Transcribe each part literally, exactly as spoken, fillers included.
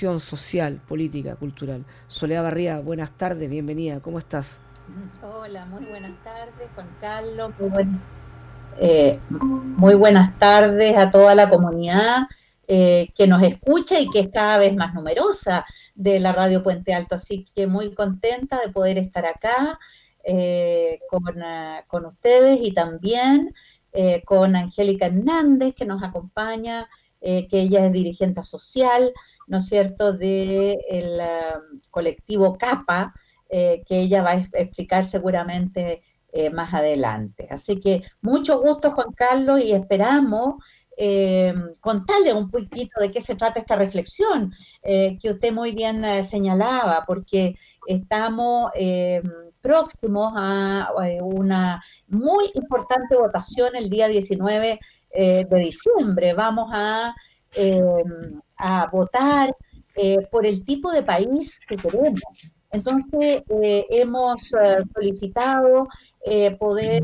social, política, cultural. Soledad Barría, buenas tardes, bienvenida, ¿cómo estás? Hola, muy buenas tardes, Juan Carlos. Muy, buen- eh, muy buenas tardes a toda la comunidad eh, que nos escucha y que es cada vez más numerosa de la Radio Puente Alto. Así que muy contenta de poder estar acá eh, con, ah, con ustedes y también eh, con Angélica Hernández, que nos acompaña, eh, que ella es dirigente social, ¿no es cierto?, del colectivo CAPA, eh, que ella va a explicar seguramente eh, más adelante. Así que mucho gusto, Juan Carlos, y esperamos eh, contarle un poquito de qué se trata esta reflexión eh, que usted muy bien eh, señalaba, porque estamos eh, próximos a, a una muy importante votación el día diecinueve eh, de diciembre. Vamos a, eh, a votar eh, por el tipo de país que queremos. Entonces, eh, hemos eh, solicitado eh, poder,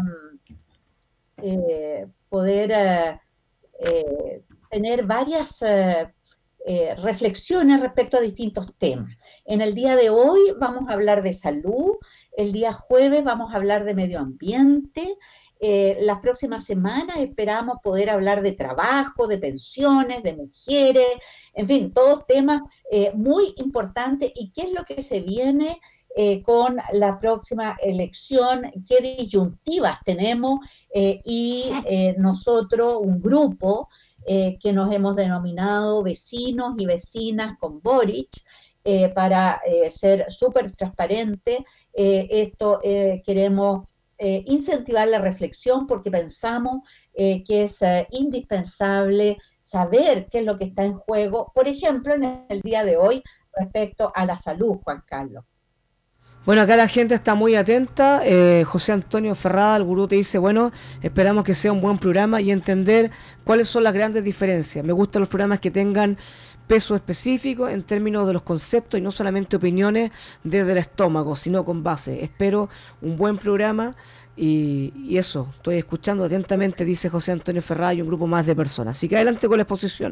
eh, poder eh, eh, tener varias eh, eh, reflexiones respecto a distintos temas. En el día de hoy vamos a hablar de salud, el día jueves vamos a hablar de medio ambiente, eh, las próximas semanas esperamos poder hablar de trabajo, de pensiones, de mujeres, en fin, todos temas eh, muy importantes y qué es lo que se viene eh, con la próxima elección, qué disyuntivas tenemos eh, y eh, nosotros, un grupo eh, que nos hemos denominado vecinos y vecinas con Boric, eh, para eh, ser súper transparente. Eh, esto eh, queremos eh, incentivar la reflexión porque pensamos eh, que es eh, indispensable saber qué es lo que está en juego, por ejemplo, en el día de hoy respecto a la salud, Juan Carlos. Bueno, acá la gente está muy atenta. eh, José Antonio Ferrada, el gurú, te dice, bueno, esperamos que sea un buen programa y entender cuáles son las grandes diferencias. Me gustan los programas que tengan peso específico en términos de los conceptos y no solamente opiniones desde el estómago, sino con base. Espero un buen programa y, y eso, estoy escuchando atentamente, dice José Antonio Ferrada y un grupo más de personas. Así que adelante con la exposición.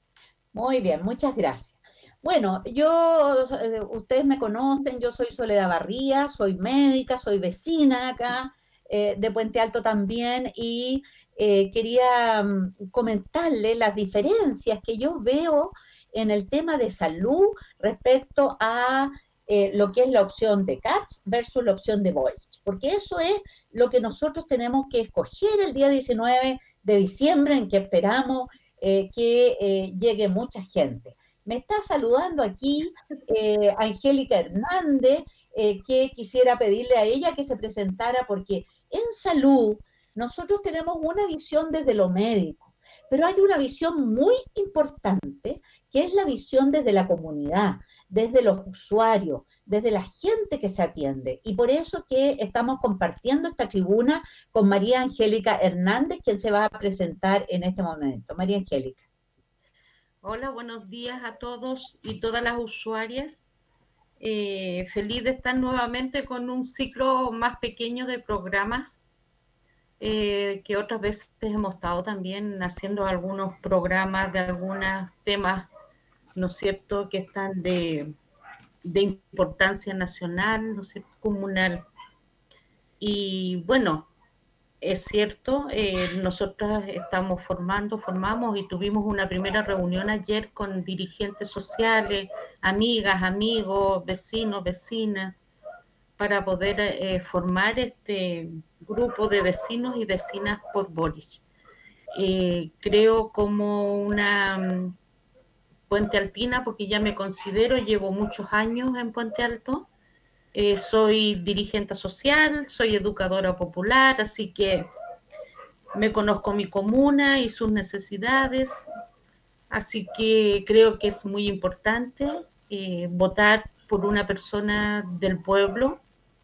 Muy bien, muchas gracias. Bueno, yo, eh, ustedes me conocen, yo soy Soledad Barría, soy médica, soy vecina acá eh, de Puente Alto también y eh, quería mm, comentarle las diferencias que yo veo en el tema de salud respecto a eh, lo que es la opción de Katz versus la opción de Boric, porque eso es lo que nosotros tenemos que escoger el día diecinueve de diciembre en que esperamos eh, que eh, llegue mucha gente. Me está saludando aquí eh, Angélica Hernández, eh, que quisiera pedirle a ella que se presentara porque en salud nosotros tenemos una visión desde lo médico, pero hay una visión muy importante que es la visión desde la comunidad, desde los usuarios, desde la gente que se atiende. Y por eso que estamos compartiendo esta tribuna con María Angélica Hernández, quien se va a presentar en este momento. María Angélica. Hola, buenos días a todos y todas las usuarias. Eh, feliz de estar nuevamente con un ciclo más pequeño de programas eh, que otras veces hemos estado también haciendo algunos programas de algunos temas, ¿no es cierto?, que están de, de importancia nacional, ¿no es cierto?, comunal. Y bueno, es cierto, eh, nosotras estamos formando, formamos y tuvimos una primera reunión ayer con dirigentes sociales, amigas, amigos, vecinos, vecinas, para poder eh, formar este grupo de vecinos y vecinas por Boric. Eh, creo como una um, Puente Altina, porque ya me considero, llevo muchos años en Puente Alto, eh, soy dirigente social, soy educadora popular, así que me conozco mi comuna y sus necesidades, así que creo que es muy importante eh, votar por una persona del pueblo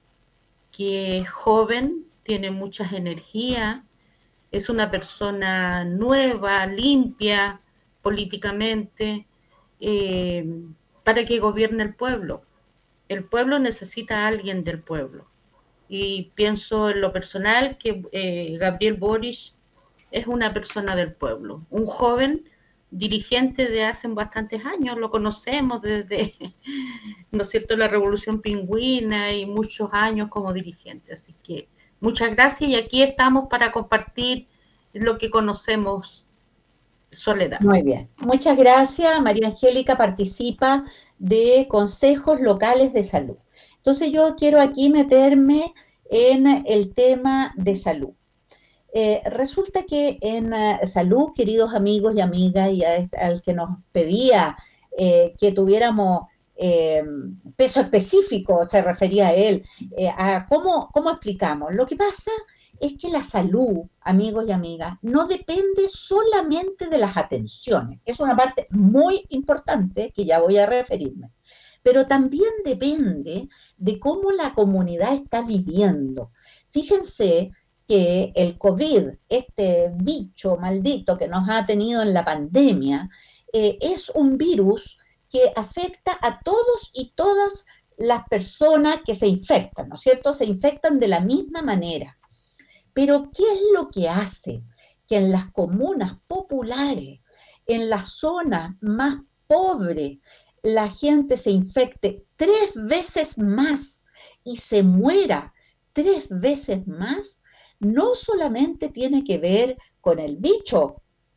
que es joven, tiene muchas energías, es una persona nueva, limpia políticamente, eh, para que gobierne el pueblo. El pueblo necesita a alguien del pueblo. Y pienso en lo personal que eh, Gabriel Boric es una persona del pueblo, un joven dirigente de hace bastantes años, lo conocemos desde, ¿no es cierto?, la Revolución Pingüina y muchos años como dirigente. Así que muchas gracias y aquí estamos para compartir lo que conocemos, Soledad. Muy bien, muchas gracias. María Angélica participa de consejos locales de salud. Entonces yo quiero aquí meterme en el tema de salud. Eh, resulta que en uh, salud, queridos amigos y amigas, y a, al que nos pedía eh, que tuviéramos eh, peso específico, se refería a él, eh, a cómo, cómo explicamos. Lo que pasa es que la salud, amigos y amigas, no depende solamente de las atenciones. Es una parte muy importante que ya voy a referirme. Pero también depende de cómo la comunidad está viviendo. Fíjense que el COVID, este bicho maldito que nos ha tenido en la pandemia, eh, es un virus que afecta a todos y todas las personas que se infectan, ¿no es cierto? Se infectan de la misma manera. Pero ¿qué es lo que hace que en las comunas populares, en las zonas más pobres, la gente se infecte tres veces más y se muera tres veces más? No solamente tiene que ver con el bicho,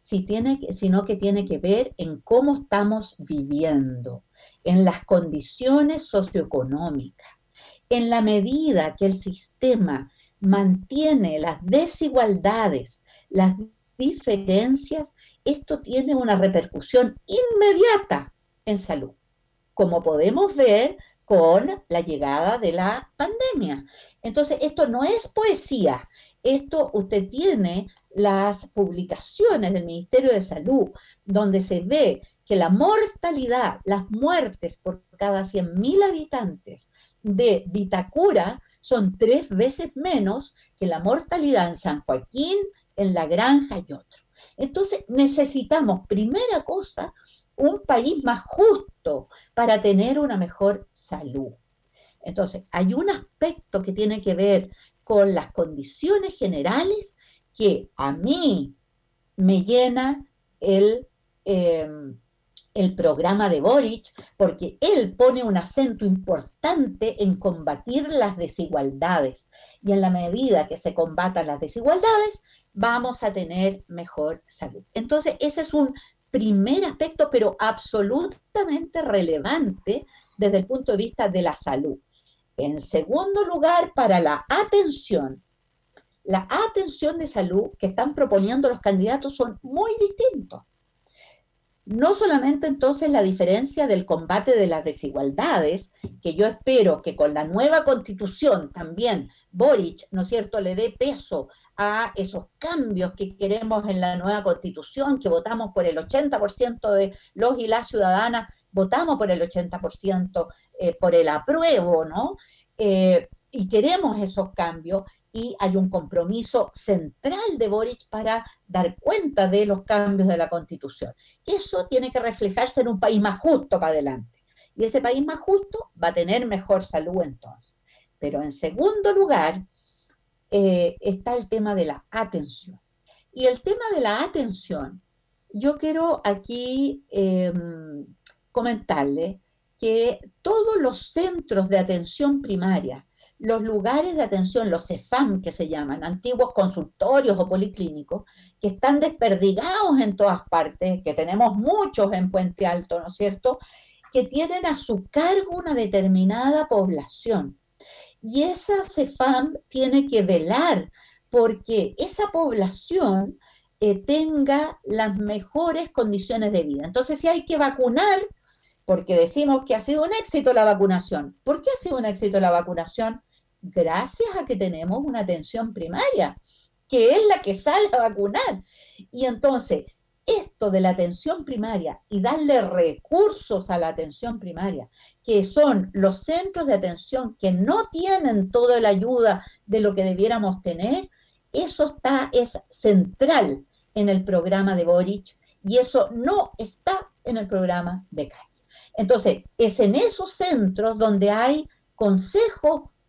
sino que tiene que ver en cómo estamos viviendo, en las condiciones socioeconómicas. En la medida que el sistema mantiene las desigualdades, las diferencias, esto tiene una repercusión inmediata en salud, como podemos ver con la llegada de la pandemia. Entonces, esto no es poesía, esto usted tiene las publicaciones del Ministerio de Salud, donde se ve que la mortalidad, las muertes por cada cien mil habitantes de Vitacura son tres veces menos que la mortalidad en San Joaquín, en La Granja y otros. Entonces, necesitamos, primera cosa, un país más justo para tener una mejor salud. Entonces, hay un aspecto que tiene que ver con las condiciones generales que a mí me llena el, eh, el programa de Boric, porque él pone un acento importante en combatir las desigualdades. Y en la medida que se combatan las desigualdades, vamos a tener mejor salud. Entonces, ese es un primer aspecto, pero absolutamente relevante desde el punto de vista de la salud. En segundo lugar, para la atención, la atención de salud que están proponiendo los candidatos son muy distintos. No solamente entonces la diferencia del combate de las desigualdades, que yo espero que con la nueva constitución también Boric, ¿no es cierto?, le dé peso a esos cambios que queremos en la nueva constitución, que votamos por el ochenta por ciento de los y las ciudadanas, votamos por el ochenta por ciento eh, por el apruebo, ¿no? Eh, y queremos esos cambios. Y hay un compromiso central de Boric para dar cuenta de los cambios de la Constitución. Eso tiene que reflejarse en un país más justo para adelante. Y ese país más justo va a tener mejor salud entonces. Pero en segundo lugar eh, está el tema de la atención. Y el tema de la atención, yo quiero aquí eh, comentarle que todos los centros de atención primaria, los lugares de atención, los CEFAM que se llaman, antiguos consultorios o policlínicos, que están desperdigados en todas partes, que tenemos muchos en Puente Alto, ¿no es cierto?, que tienen a su cargo una determinada población. Y esa CEFAM tiene que velar porque esa población eh, tenga las mejores condiciones de vida. Entonces, si hay que vacunar, porque decimos que ha sido un éxito la vacunación. ¿Por qué ha sido un éxito la vacunación? Gracias a que tenemos una atención primaria, que es la que sale a vacunar. Y entonces, esto de la atención primaria y darle recursos a la atención primaria, que son los centros de atención que no tienen toda la ayuda de lo que debiéramos tener, eso está, es central en el programa de Boric y eso no está en el programa de Katz. Entonces, es en esos centros donde hay consejos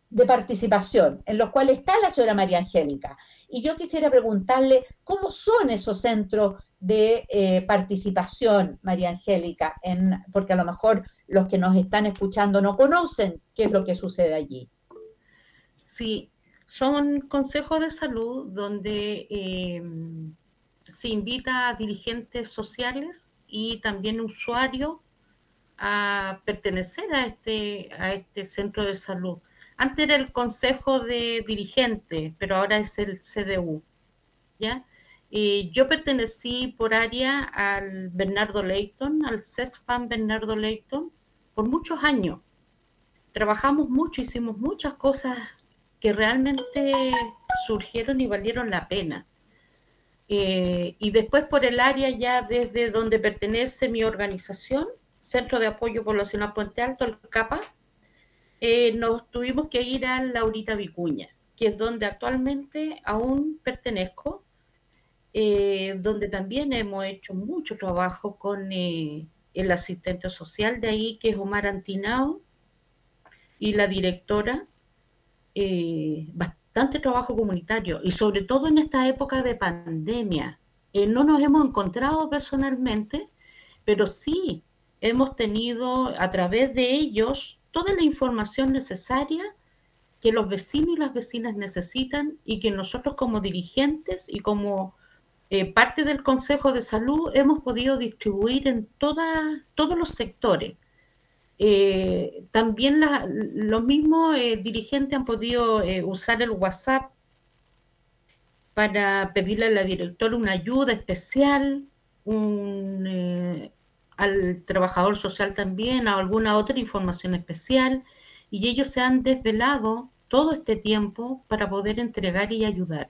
de participación, en los cuales está la señora María Angélica. Y yo quisiera preguntarle cómo son esos centros de eh, participación, María Angélica, en, porque a lo mejor los que nos están escuchando no conocen qué es lo que sucede allí. Sí, son consejos de salud donde eh, se invita a dirigentes sociales y también usuarios a pertenecer a este, a este centro de salud. Antes era el consejo de dirigentes, pero ahora es el C D U, ¿ya? Eh, yo pertenecí por área al Bernardo Leyton, al CESFAM Bernardo Leyton, por muchos años. Trabajamos mucho, hicimos muchas cosas que realmente surgieron y valieron la pena. Eh, y después por el área ya desde donde pertenece mi organización, Centro de Apoyo Poblacional Puente Alto, el CAPA, eh, nos tuvimos que ir a Laurita Vicuña, que es donde actualmente aún pertenezco, eh, donde también hemos hecho mucho trabajo con eh, el asistente social de ahí, que es Omar Antinao, y la directora, eh, bastante trabajo comunitario, y sobre todo en esta época de pandemia. Eh, no nos hemos encontrado personalmente, pero sí hemos tenido a través de ellos toda la información necesaria que los vecinos y las vecinas necesitan y que nosotros como dirigentes y como eh, parte del Consejo de Salud hemos podido distribuir en toda, todos los sectores. Eh, también la, los mismos eh, dirigentes han podido eh, usar el WhatsApp para pedirle a la directora una ayuda especial, un... Eh, al trabajador social también, a alguna otra información especial, y ellos se han desvelado todo este tiempo para poder entregar y ayudar.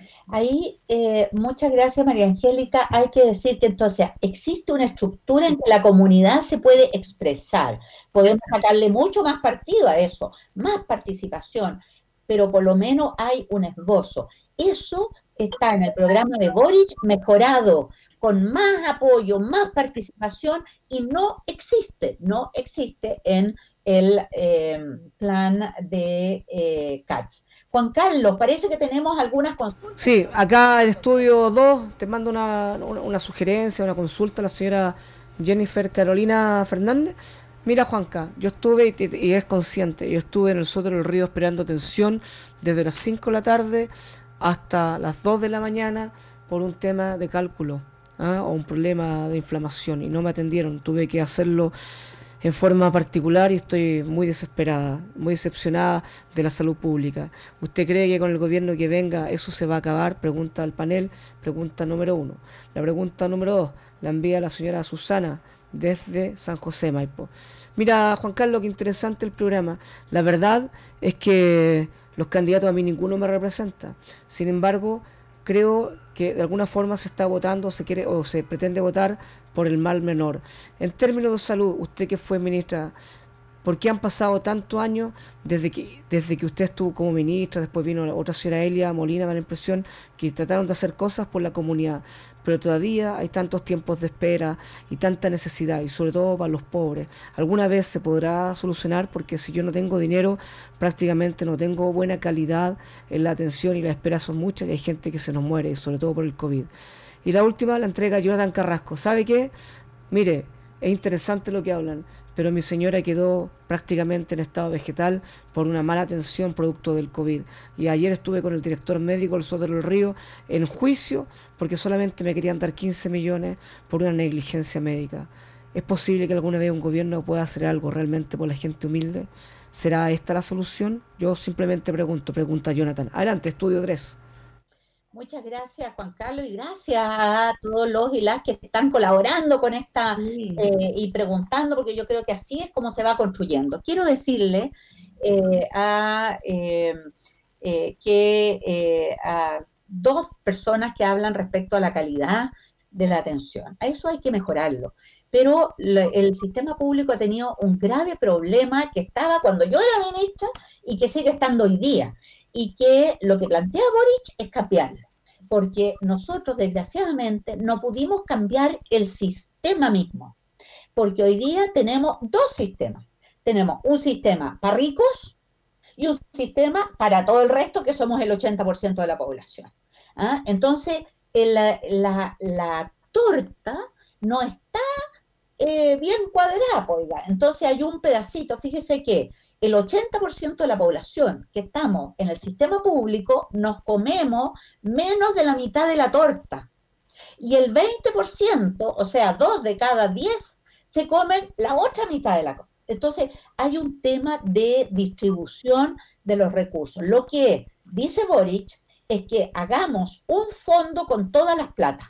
Ahí, eh, muchas gracias, María Angélica. Hay que decir que entonces existe una estructura en que la comunidad se puede expresar. Podemos sacarle mucho más partido a eso, más participación, pero por lo menos hay un esbozo. Eso está en el programa de Boric mejorado, con más apoyo, más participación, y no existe, no existe en el eh, plan de eh, C A T S. Juan Carlos, parece que tenemos algunas consultas. Sí, acá en estudio dos te mando una, una, una sugerencia, una consulta a la señora Jennifer Carolina Fernández. Mira, Juanca, yo estuve, y, y es consciente, yo estuve en el Soto del Río esperando atención desde las cinco de la tarde hasta las dos de la mañana por un tema de cálculo, ¿ah? o un problema de inflamación, y no me atendieron. Tuve que hacerlo en forma particular y estoy muy desesperada, muy decepcionada de la salud pública. ¿Usted cree que con el gobierno que venga eso se va a acabar? Pregunta al panel, pregunta número uno. La pregunta número dos la envía la señora Susana desde San José, Maipo. Mira, Juan Carlos, qué interesante el programa. La verdad es que los candidatos a mí ninguno me representa. Sin embargo, creo que de alguna forma se está votando, se quiere o se pretende votar por el mal menor. En términos de salud, usted que fue ministra, ¿por qué han pasado tantos años desde que desde que usted estuvo como ministra? Después vino otra señora Elia Molina, me da la impresión que trataron de hacer cosas por la comunidad, pero todavía hay tantos tiempos de espera y tanta necesidad, y sobre todo para los pobres. ¿Alguna vez se podrá solucionar? Porque si yo no tengo dinero, prácticamente no tengo buena calidad en la atención, y las esperas son muchas y hay gente que se nos muere, sobre todo por el COVID. Y la última la entrega a Jonathan Carrasco. ¿Sabe qué? Mire, es interesante lo que hablan, pero mi señora quedó prácticamente en estado vegetal por una mala atención producto del COVID. Y ayer estuve con el director médico del Soto del Río en juicio porque solamente me querían dar quince millones por una negligencia médica. ¿Es posible que alguna vez un gobierno pueda hacer algo realmente por la gente humilde? ¿Será esta la solución? Yo simplemente pregunto, pregunta Jonathan. Adelante, estudio tres. Muchas gracias, Juan Carlos, y gracias a todos los y las que están colaborando con esta Sí. eh, y preguntando, porque yo creo que así es como se va construyendo. Quiero decirle eh, a, eh, eh, que eh, a dos personas que hablan respecto a la calidad de la atención. A eso hay que mejorarlo. Pero lo, el sistema público ha tenido un grave problema que estaba cuando yo era ministra y que sigue estando hoy día. Y que lo que plantea Boric es cambiarlo, porque nosotros desgraciadamente no pudimos cambiar el sistema mismo, porque hoy día tenemos dos sistemas. Tenemos un sistema para ricos y un sistema para todo el resto, que somos el ochenta por ciento de la población. ¿Ah? Entonces, la, la, la torta no está eh, bien cuadrada, oiga. Entonces hay un pedacito, fíjese que el ochenta por ciento de la población que estamos en el sistema público nos comemos menos de la mitad de la torta. Y el veinte por ciento, o sea, dos de cada diez, se comen la otra mitad de la torta. Entonces, hay un tema de distribución de los recursos. Lo que dice Boric es que hagamos un fondo con todas las platas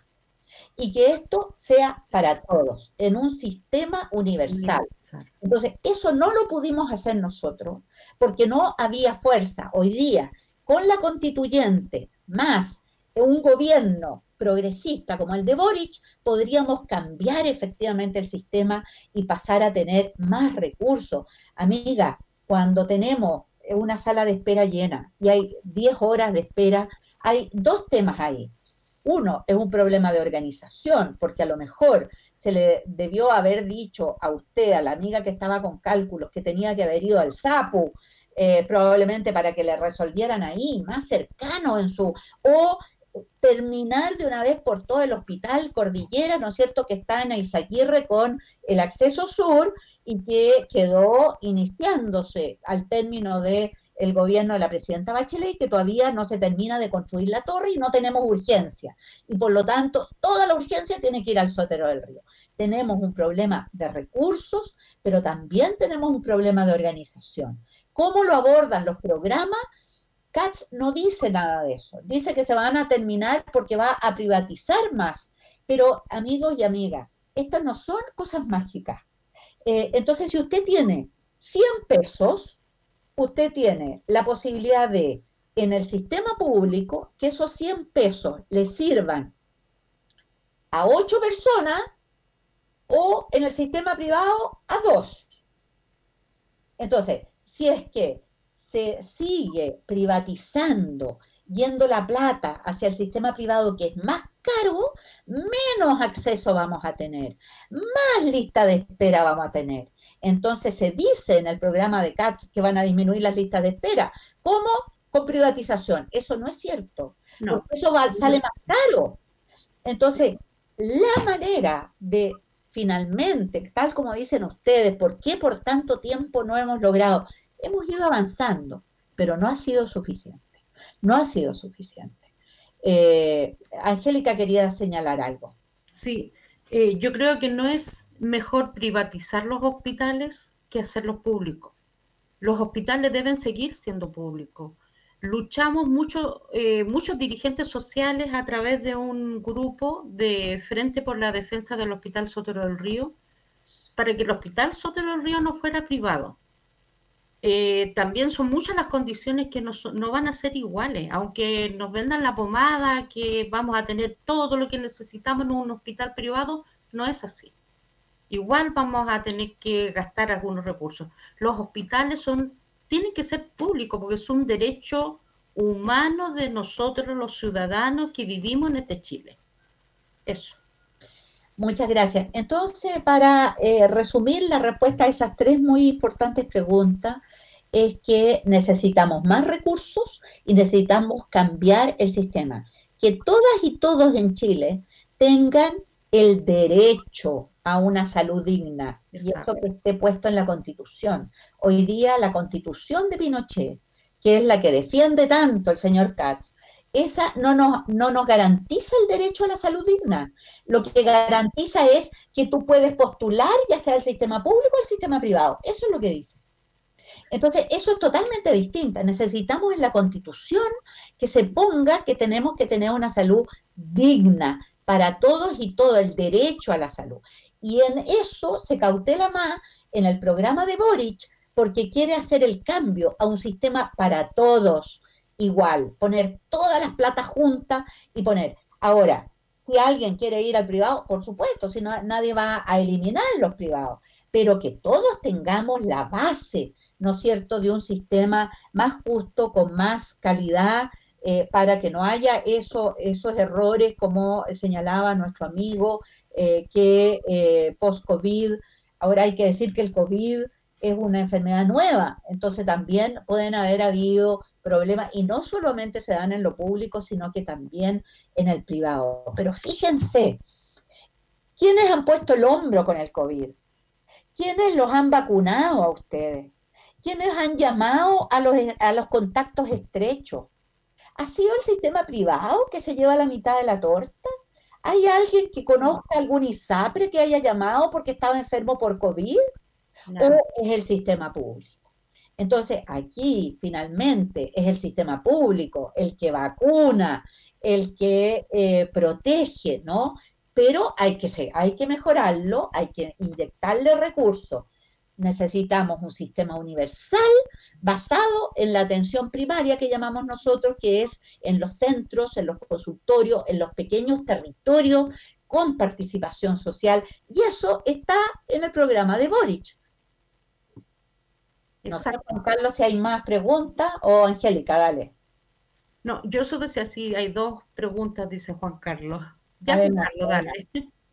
y que esto sea para todos, en un sistema universal. Entonces, eso no lo pudimos hacer nosotros, porque no había fuerza. Hoy día, con la constituyente, más un gobierno progresista como el de Boric, podríamos cambiar efectivamente el sistema y pasar a tener más recursos. Amiga, cuando tenemos una sala de espera llena y hay diez horas de espera, hay dos temas ahí. Uno, es un problema de organización, porque a lo mejor se le debió haber dicho a usted, a la amiga que estaba con cálculos, que tenía que haber ido al SAPU, eh, probablemente para que le resolvieran ahí, más cercano en su... o terminar de una vez por todo el hospital Cordillera, ¿no es cierto?, que está en Eizaguirre con el acceso sur y que quedó iniciándose al término del gobierno de la presidenta Bachelet, que todavía no se termina de construir la torre y no tenemos urgencia. Y por lo tanto, toda la urgencia tiene que ir al Sotero del Río. Tenemos un problema de recursos, pero también tenemos un problema de organización. ¿Cómo lo abordan los programas? Katz no dice nada de eso, dice que se van a terminar porque va a privatizar más, pero amigos y amigas, estas no son cosas mágicas. Eh, entonces, si usted tiene cien pesos, usted tiene la posibilidad de, en el sistema público, que esos cien pesos le sirvan a ocho personas o en el sistema privado a dos. Entonces, si es que se sigue privatizando, yendo la plata hacia el sistema privado, que es más caro, menos acceso vamos a tener, más lista de espera vamos a tener. Entonces se dice en el programa de Katz que van a disminuir las listas de espera. ¿Cómo? Con privatización. Eso no es cierto, no. Porque eso va, sale más caro. Entonces, la manera de finalmente, tal como dicen ustedes, ¿por qué por tanto tiempo no hemos logrado? Hemos ido avanzando, pero no ha sido suficiente. No ha sido suficiente. Eh, Angélica quería señalar algo. Sí, eh, yo creo que no es mejor privatizar los hospitales que hacerlos públicos. Los hospitales deben seguir siendo públicos. Luchamos mucho, eh, muchos dirigentes sociales a través de un grupo de Frente por la Defensa del Hospital Sotero del Río para que el Hospital Sotero del Río no fuera privado. Eh, también son muchas las condiciones que no, no van a ser iguales, aunque nos vendan la pomada, que vamos a tener todo lo que necesitamos en un hospital privado, no es así. Igual vamos a tener que gastar algunos recursos. Los hospitales son, tienen que ser públicos porque es un derecho humano de nosotros los ciudadanos que vivimos en este Chile. Eso. Muchas gracias. Entonces, para eh, resumir la respuesta a esas tres muy importantes preguntas, es que necesitamos más recursos y necesitamos cambiar el sistema. Que todas y todos en Chile tengan el derecho a una salud digna. Exacto. Y eso que esté puesto en la Constitución. Hoy día la Constitución de Pinochet, que es la que defiende tanto el señor Katz, esa no nos, no nos garantiza el derecho a la salud digna. Lo que garantiza es que tú puedes postular, ya sea el sistema público o el sistema privado. Eso es lo que dice. Entonces, eso es totalmente distinto. Necesitamos en la Constitución que se ponga que tenemos que tener una salud digna para todos y todo, el derecho a la salud. Y en eso se cautela más en el programa de Boric, porque quiere hacer el cambio a un sistema para todos, igual, poner todas las platas juntas y poner. Ahora, si alguien quiere ir al privado, por supuesto, si no, nadie va a eliminar los privados, pero que todos tengamos la base, ¿no es cierto?, de un sistema más justo, con más calidad, eh, para que no haya eso, esos errores, como señalaba nuestro amigo, eh, que eh, post-COVID, ahora hay que decir que el COVID es una enfermedad nueva, entonces también pueden haber habido problemas y no solamente se dan en lo público, sino que también en el privado. Pero fíjense, ¿quiénes han puesto el hombro con el COVID? ¿Quiénes los han vacunado a ustedes? ¿Quiénes han llamado a los, a los contactos estrechos? ¿Ha sido el sistema privado que se lleva la mitad de la torta? ¿Hay alguien que conozca algún ISAPRE que haya llamado porque estaba enfermo por COVID? No. ¿O es el sistema público? Entonces, aquí finalmente es el sistema público el que vacuna, el que eh, protege, ¿no? Pero hay que, hay que mejorarlo, hay que inyectarle recursos. Necesitamos un sistema universal basado en la atención primaria que llamamos nosotros, que es en los centros, en los consultorios, en los pequeños territorios con participación social, y eso está en el programa de Boric. No sé, Juan Carlos, si hay más preguntas, o Angélica, dale. No, yo solo decía así, hay dos preguntas, dice Juan Carlos. Ya, Juan Carlos, dale.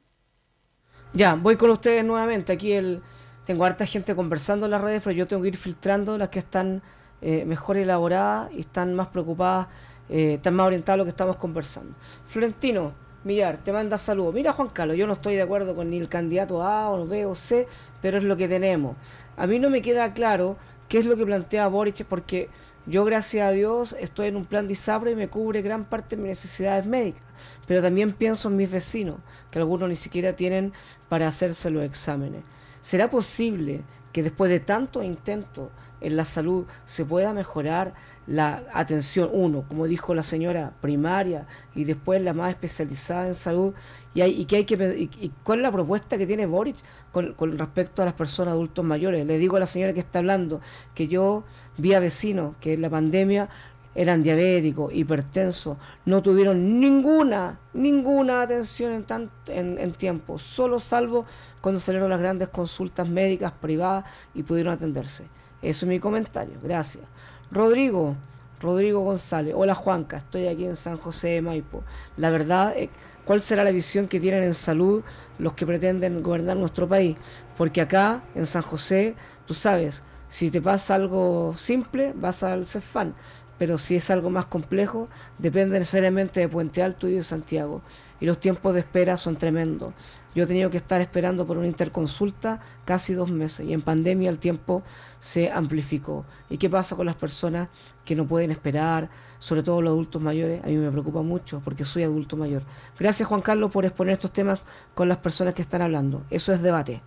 Ya, voy con ustedes nuevamente. Aquí el, tengo harta gente conversando en las redes, pero yo tengo que ir filtrando las que están eh, mejor elaboradas y están más preocupadas, eh, están más orientadas a lo que estamos conversando. Florentino Millar, te manda saludos. Mira, Juan Carlos, yo no estoy de acuerdo con ni el candidato A o B o C, pero es lo que tenemos. A mí no me queda claro qué es lo que plantea Boric, porque yo, gracias a Dios, estoy en un plan de ISAPRE y me cubre gran parte de mis necesidades médicas. Pero también pienso en mis vecinos, que algunos ni siquiera tienen para hacerse los exámenes. ¿Será posible que después de tantos intentos en la salud se pueda mejorar la atención, uno, como dijo la señora, primaria, y después la más especializada en salud? Y, hay, y, que hay que, y, y cuál es la propuesta que tiene Boric con, con respecto a las personas adultos mayores. Le digo a la señora que está hablando que yo vi a vecinos que en la pandemia eran diabéticos, hipertensos, no tuvieron ninguna, ninguna atención en, tan, en, en tiempo, solo salvo cuando salieron las grandes consultas médicas privadas y pudieron atenderse. Eso es mi comentario, gracias. Rodrigo, Rodrigo González, hola Juanca, estoy aquí en San José de Maipo. La verdad, ¿cuál será la visión que tienen en salud los que pretenden gobernar nuestro país? Porque acá, en San José, tú sabes, si te pasa algo simple, vas al Cefán. Pero si es algo más complejo, depende necesariamente de Puente Alto y de Santiago. Y los tiempos de espera son tremendos. Yo he tenido que estar esperando por una interconsulta casi dos meses. Y en pandemia el tiempo se amplificó. ¿Y qué pasa con las personas que no pueden esperar? Sobre todo los adultos mayores. A mí me preocupa mucho porque soy adulto mayor. Gracias, Juan Carlos, por exponer estos temas con las personas que están hablando. Eso es debate.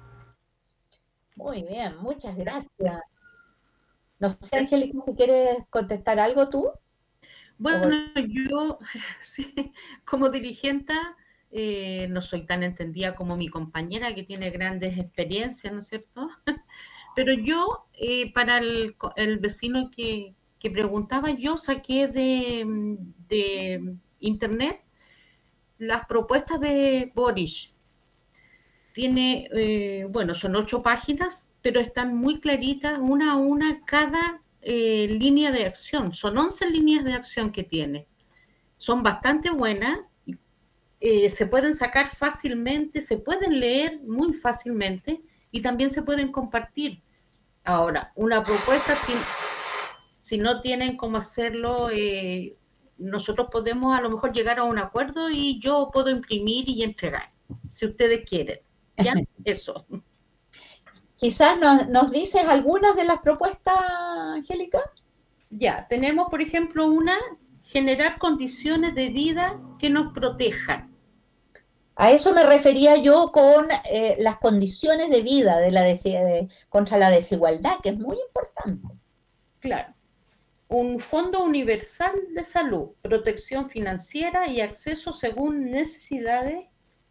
Muy bien, muchas gracias. No sé, Angélica, si quieres contestar algo tú. Bueno, o... yo sí, como dirigente eh, no soy tan entendida como mi compañera que tiene grandes experiencias, ¿no es cierto? Pero yo, eh, para el, el vecino que, que preguntaba, yo saqué de, de internet las propuestas de Boric. Tiene, eh, bueno, son ocho páginas, pero están muy claritas, una a una, cada eh, línea de acción. Son once líneas de acción que tiene. Son bastante buenas, eh, se pueden sacar fácilmente, se pueden leer muy fácilmente y también se pueden compartir. Ahora, una propuesta, si, si no tienen cómo hacerlo, eh, nosotros podemos a lo mejor llegar a un acuerdo y yo puedo imprimir y entregar, si ustedes quieren. ¿Ya? Eso. Quizás nos, nos dices algunas de las propuestas, Angélica. Ya, tenemos, por ejemplo, una, generar condiciones de vida que nos protejan. A eso me refería yo con eh, las condiciones de vida de la de, contra la desigualdad, que es muy importante. Claro. Un fondo universal de salud, protección financiera y acceso según necesidades.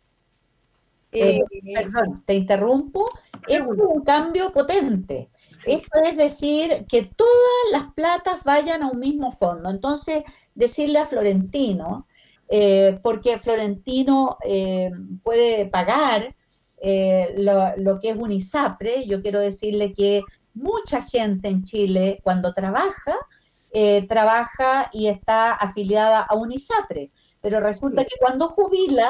Eh, perdón, te interrumpo. Es un cambio potente. Sí. Esto es decir, que todas las platas vayan a un mismo fondo. Entonces, decirle a Florentino, eh, porque Florentino eh, puede pagar eh, lo, lo que es un ISAPRE, yo quiero decirle que mucha gente en Chile, cuando trabaja, eh, trabaja y está afiliada a un ISAPRE, pero resulta que cuando jubila,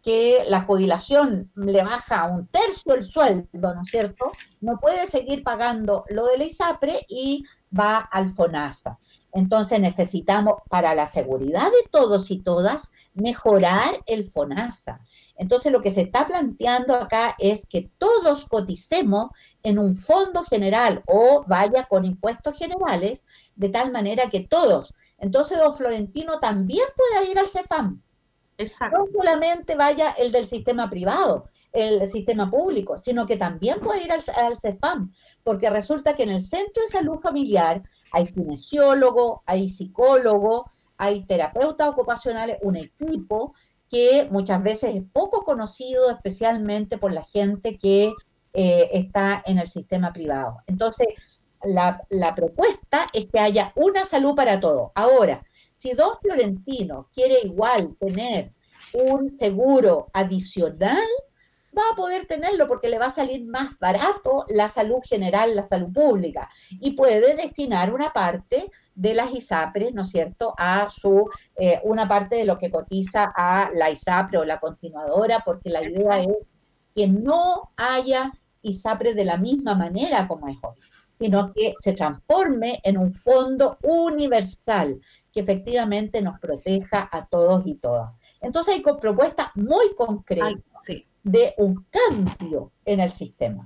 que la jubilación le baja a un tercio el sueldo, ¿no es cierto? No puede seguir pagando lo de la ISAPRE y va al FONASA. Entonces necesitamos, para la seguridad de todos y todas, mejorar el FONASA. Entonces lo que se está planteando acá es que todos coticemos en un fondo general o vaya con impuestos generales, de tal manera que todos. Entonces don Florentino también pueda ir al CEFAM. Exacto. No solamente vaya el del sistema privado, el sistema público, sino que también puede ir al, al CEFAM, porque resulta que en el centro de salud familiar hay kinesiólogo, hay psicólogo, hay terapeutas ocupacionales, un equipo que muchas veces es poco conocido, especialmente por la gente que eh, está en el sistema privado. Entonces, la, la propuesta es que haya una salud para todos. Ahora, si don Florentino quiere igual tener un seguro adicional, va a poder tenerlo porque le va a salir más barato la salud general, la salud pública, y puede destinar una parte de las ISAPRES, ¿no es cierto?, a su, eh, una parte de lo que cotiza a la ISAPRE o la continuadora, porque la idea es que no haya ISAPRE de la misma manera como es hoy, sino que se transforme en un fondo universal que efectivamente nos proteja a todos y todas. Entonces hay propuestas muy concretas. Ay, sí. De un cambio en el sistema.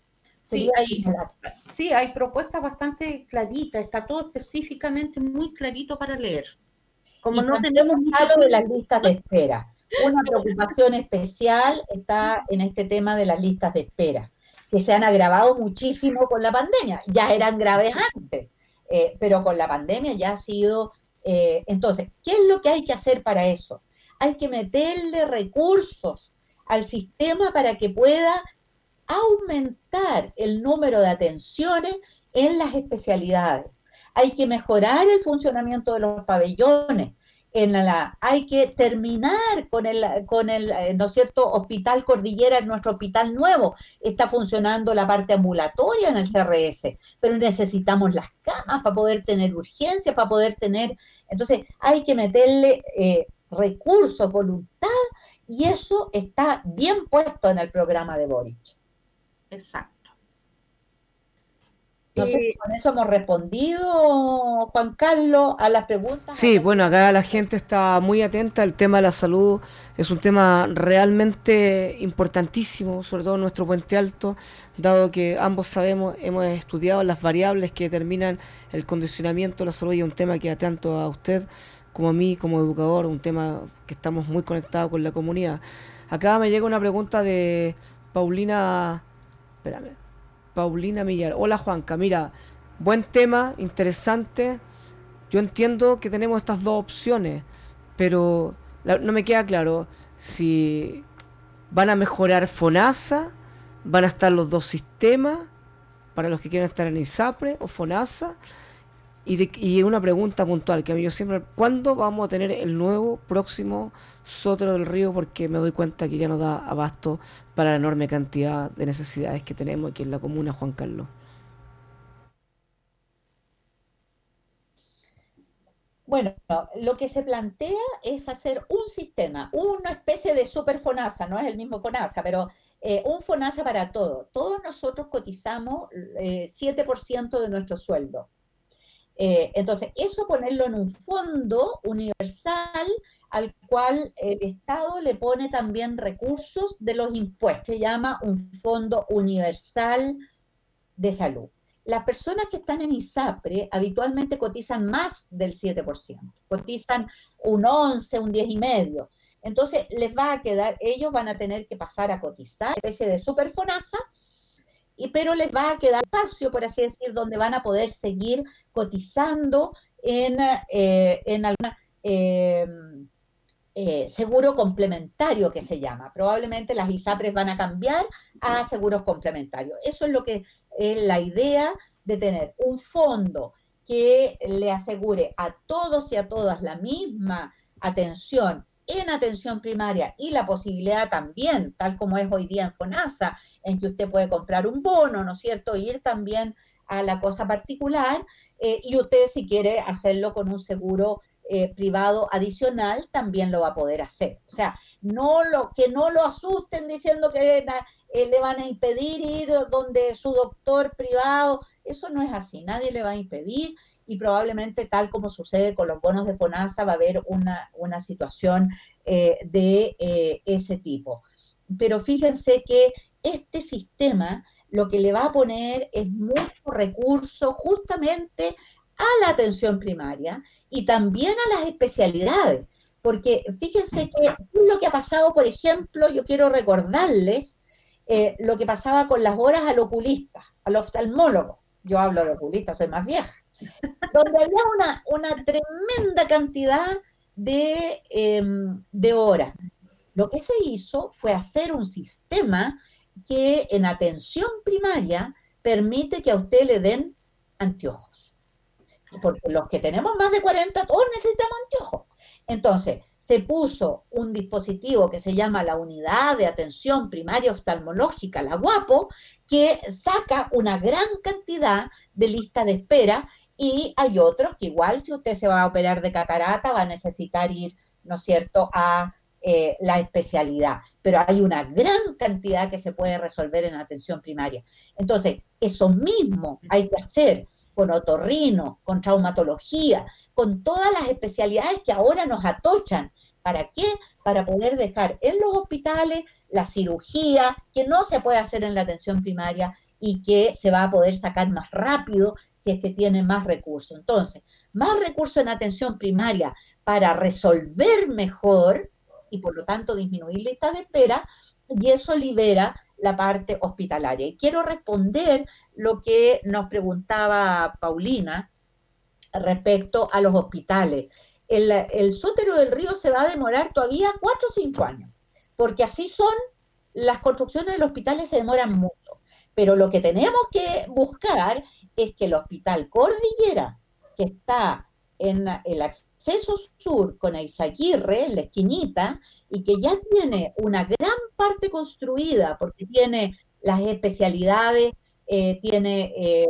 Sí hay, sí, hay propuestas bastante claritas, está todo específicamente muy clarito para leer. Como y no tenemos mucho de las listas de espera. Una preocupación especial está en este tema de las listas de espera, que se han agravado muchísimo con la pandemia. Ya eran graves antes, eh, pero con la pandemia ya ha sido... Eh, entonces, ¿qué es lo que hay que hacer para eso? Hay que meterle recursos al sistema para que pueda aumentar el número de atenciones en las especialidades. Hay que mejorar el funcionamiento de los pabellones. En la, hay que terminar con el, con el, ¿no es cierto?, Hospital Cordillera, nuestro hospital nuevo. Está funcionando la parte ambulatoria en el C R S, pero necesitamos las camas para poder tener urgencias, para poder tener... Entonces, hay que meterle eh, recursos, voluntad, y eso está bien puesto en el programa de Boric. Exacto. No sé si con eso hemos respondido, Juan Carlos, a las preguntas. Sí, bueno, acá la gente está muy atenta. El tema de la salud es un tema realmente importantísimo, sobre todo en nuestro Puente Alto, dado que ambos sabemos, hemos estudiado las variables que determinan el condicionamiento de la salud, y es un tema que tanto a usted como a mí, como educador, un tema que estamos muy conectados con la comunidad. Acá me llega una pregunta de Paulina, espérame, Paulina Millar. Hola Juanca, mira, buen tema, interesante. Yo entiendo que tenemos estas dos opciones, pero la, no me queda claro si van a mejorar FONASA, van a estar los dos sistemas, para los que quieran estar en ISAPRE o FONASA. Y, de, y una pregunta puntual, que a mí yo siempre, ¿cuándo vamos a tener el nuevo próximo Sotero del Río? Porque me doy cuenta que ya no da abasto para la enorme cantidad de necesidades que tenemos aquí en la comuna, Juan Carlos. Bueno, lo que se plantea es hacer un sistema, una especie de super FONASA, no es el mismo FONASA, pero eh, un FONASA para todo. Todos nosotros cotizamos eh, siete por ciento de nuestro sueldo. Eh, entonces, eso ponerlo en un fondo universal al cual el Estado le pone también recursos de los impuestos. Se llama un fondo universal de salud. Las personas que están en ISAPRE habitualmente cotizan más del siete por ciento, cotizan un once, un diez y medio. Entonces, les va a quedar, ellos van a tener que pasar a cotizar, una especie de super FONASA, y, pero les va a quedar espacio, por así decir, donde van a poder seguir cotizando en, eh, en alguna eh, eh, seguro complementario que se llama. Probablemente las ISAPRES van a cambiar a seguros complementarios. Eso es lo que es la idea de tener un fondo que le asegure a todos y a todas la misma atención en atención primaria, y la posibilidad también, tal como es hoy día en FONASA, en que usted puede comprar un bono, ¿no es cierto?, ir también a la cosa particular, eh, y usted si quiere hacerlo con un seguro eh, privado adicional, también lo va a poder hacer. O sea, no lo, que no lo asusten diciendo que eh, le van a impedir ir donde su doctor privado. Eso no es así, nadie le va a impedir, y probablemente, tal como sucede con los bonos de FONASA, va a haber una, una situación eh, de eh, ese tipo. Pero fíjense que este sistema lo que le va a poner es mucho recurso justamente a la atención primaria y también a las especialidades, porque fíjense que lo que ha pasado, por ejemplo, yo quiero recordarles eh, lo que pasaba con las horas al oculista, al oftalmólogo. Yo hablo de oculista, soy más vieja, donde había una, una tremenda cantidad de, eh, de horas. Lo que se hizo fue hacer un sistema que en atención primaria permite que a usted le den anteojos. Porque los que tenemos más de cuarenta, todos necesitamos anteojos. Entonces, se puso un dispositivo que se llama la Unidad de Atención Primaria Oftalmológica, la UAPO, que saca una gran cantidad de lista de espera, y hay otros que igual, si usted se va a operar de catarata, va a necesitar ir, ¿no es cierto?, a eh, la especialidad. Pero hay una gran cantidad que se puede resolver en atención primaria. Entonces, eso mismo hay que hacer con otorrino, con traumatología, con todas las especialidades que ahora nos atochan. ¿Para qué? Para poder dejar en los hospitales la cirugía que no se puede hacer en la atención primaria y que se va a poder sacar más rápido si es que tiene más recursos. Entonces, más recursos en atención primaria para resolver mejor y por lo tanto disminuir listas de espera, y eso libera la parte hospitalaria. Y quiero responder lo que nos preguntaba Paulina respecto a los hospitales. El, el Sótero del Río se va a demorar todavía cuatro o cinco años, porque así son las construcciones de los hospitales, se demoran mucho. Pero lo que tenemos que buscar es que el Hospital Cordillera, que está en el acceso sur con Eizaguirre, en la esquinita, y que ya tiene una gran parte construida, porque tiene las especialidades, eh, tiene eh,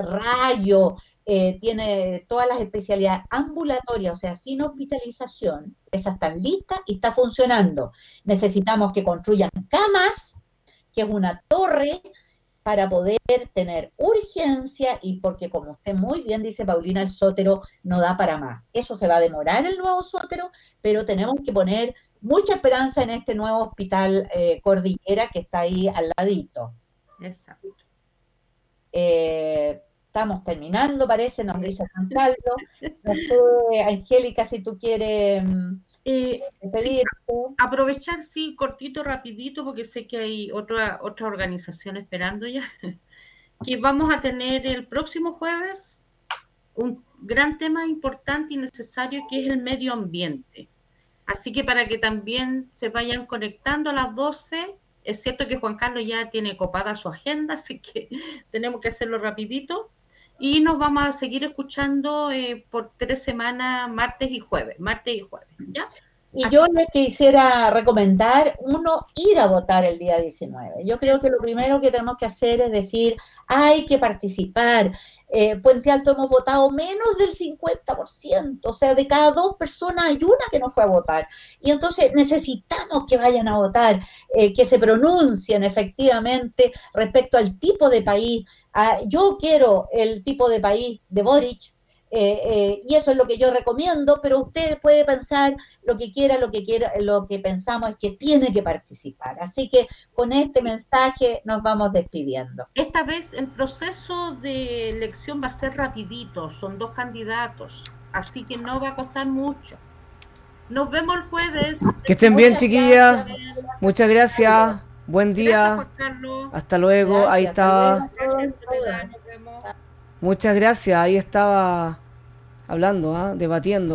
rayo, eh, tiene todas las especialidades ambulatorias, o sea, sin hospitalización, esas están listas y está funcionando. Necesitamos que construyan camas, que es una torre, para poder tener urgencia, y porque, como usted muy bien dice, Paulina, el Sótero no da para más. Eso se va a demorar el nuevo Sótero, pero tenemos que poner mucha esperanza en este nuevo Hospital eh, Cordillera que está ahí al ladito. Exacto. Eh, estamos terminando, parece, nos dice Juan Carlos. No sé, Angélica, si tú quieres eh, pedir. Sí, aprovechar, sí, cortito, rapidito, porque sé que hay otra, otra organización esperando ya, que vamos a tener el próximo jueves un gran tema importante y necesario, que es el medio ambiente. Así que para que también se vayan conectando a las doce, es cierto que Juan Carlos ya tiene copada su agenda, así que tenemos que hacerlo rapidito. Y nos vamos a seguir escuchando eh, por tres semanas, martes y jueves, martes y jueves, ¿ya? Y Aquí. Yo les quisiera recomendar, uno, ir a votar el día diecinueve. Yo creo que lo primero que tenemos que hacer es decir, hay que participar. Eh, Puente Alto hemos votado menos del cincuenta por ciento, o sea, de cada dos personas hay una que no fue a votar. Y entonces necesitamos que vayan a votar, eh, que se pronuncien efectivamente respecto al tipo de país. Ah, yo quiero el tipo de país de Boric, Eh, eh, y eso es lo que yo recomiendo, pero usted puede pensar lo que quiera, lo que quiera, lo que pensamos es que tiene que participar. Así que con este mensaje nos vamos despidiendo. Esta vez el proceso de elección va a ser rapidito, son dos candidatos, así que no va a costar mucho. Nos vemos el jueves. Que estén bien, chiquillas. Muchas gracias. Buen día. Gracias, Juan Carlos. Hasta luego. Gracias, ahí estaba. Gracias, Soledad. Nos vemos. Muchas gracias. Ahí estaba hablando, ¿eh? Debatiendo.